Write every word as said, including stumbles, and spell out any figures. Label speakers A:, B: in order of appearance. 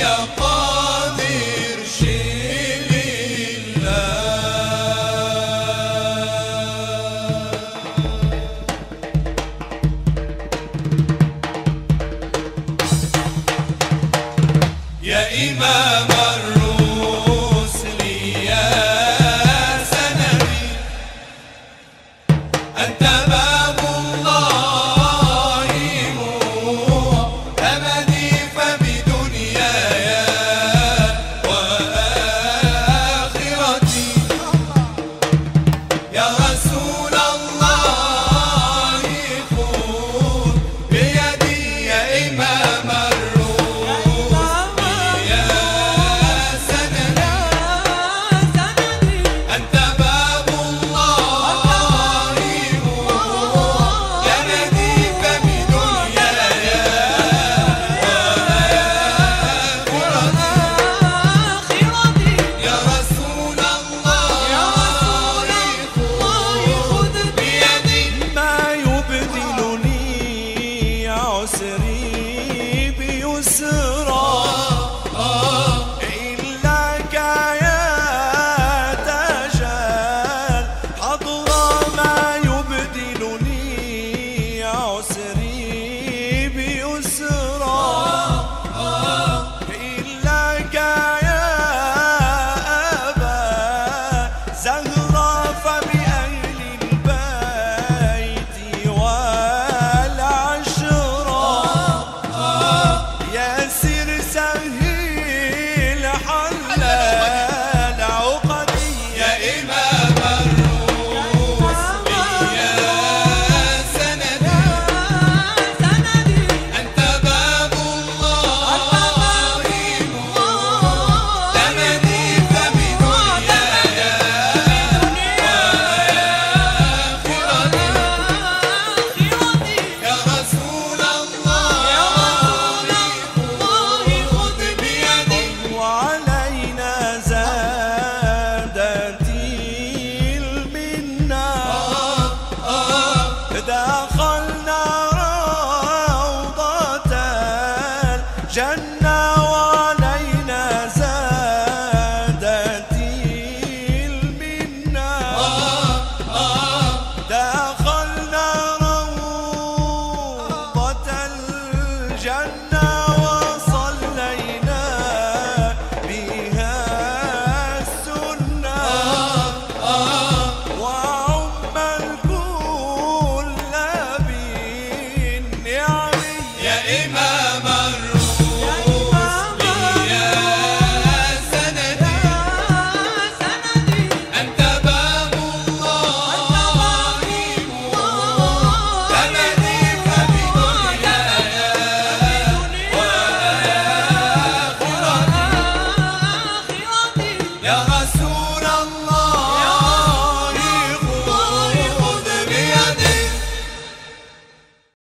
A: يا قادر شيل الله. يا إمام الرسل يا سندي، أنت باب الله مؤتمدي، فبدنياي وآخرتي يا رسول الله خذ بيدي. يا إمام عسري بيسرى إلاك يا تجال حضرا، ما يبدلني عسري بيسرى إلاك يا أبا زهرا، فبأهل البيت والعشرة ياسر سهيل حلال عقدي. يا إمام الرسل يا سندي، أنت باب الله مؤتمدي، فبدنياي وآخرتي يا رسول الله خذ بيدي. وعلينا زادت المنة، دخلنا روضة الجنة.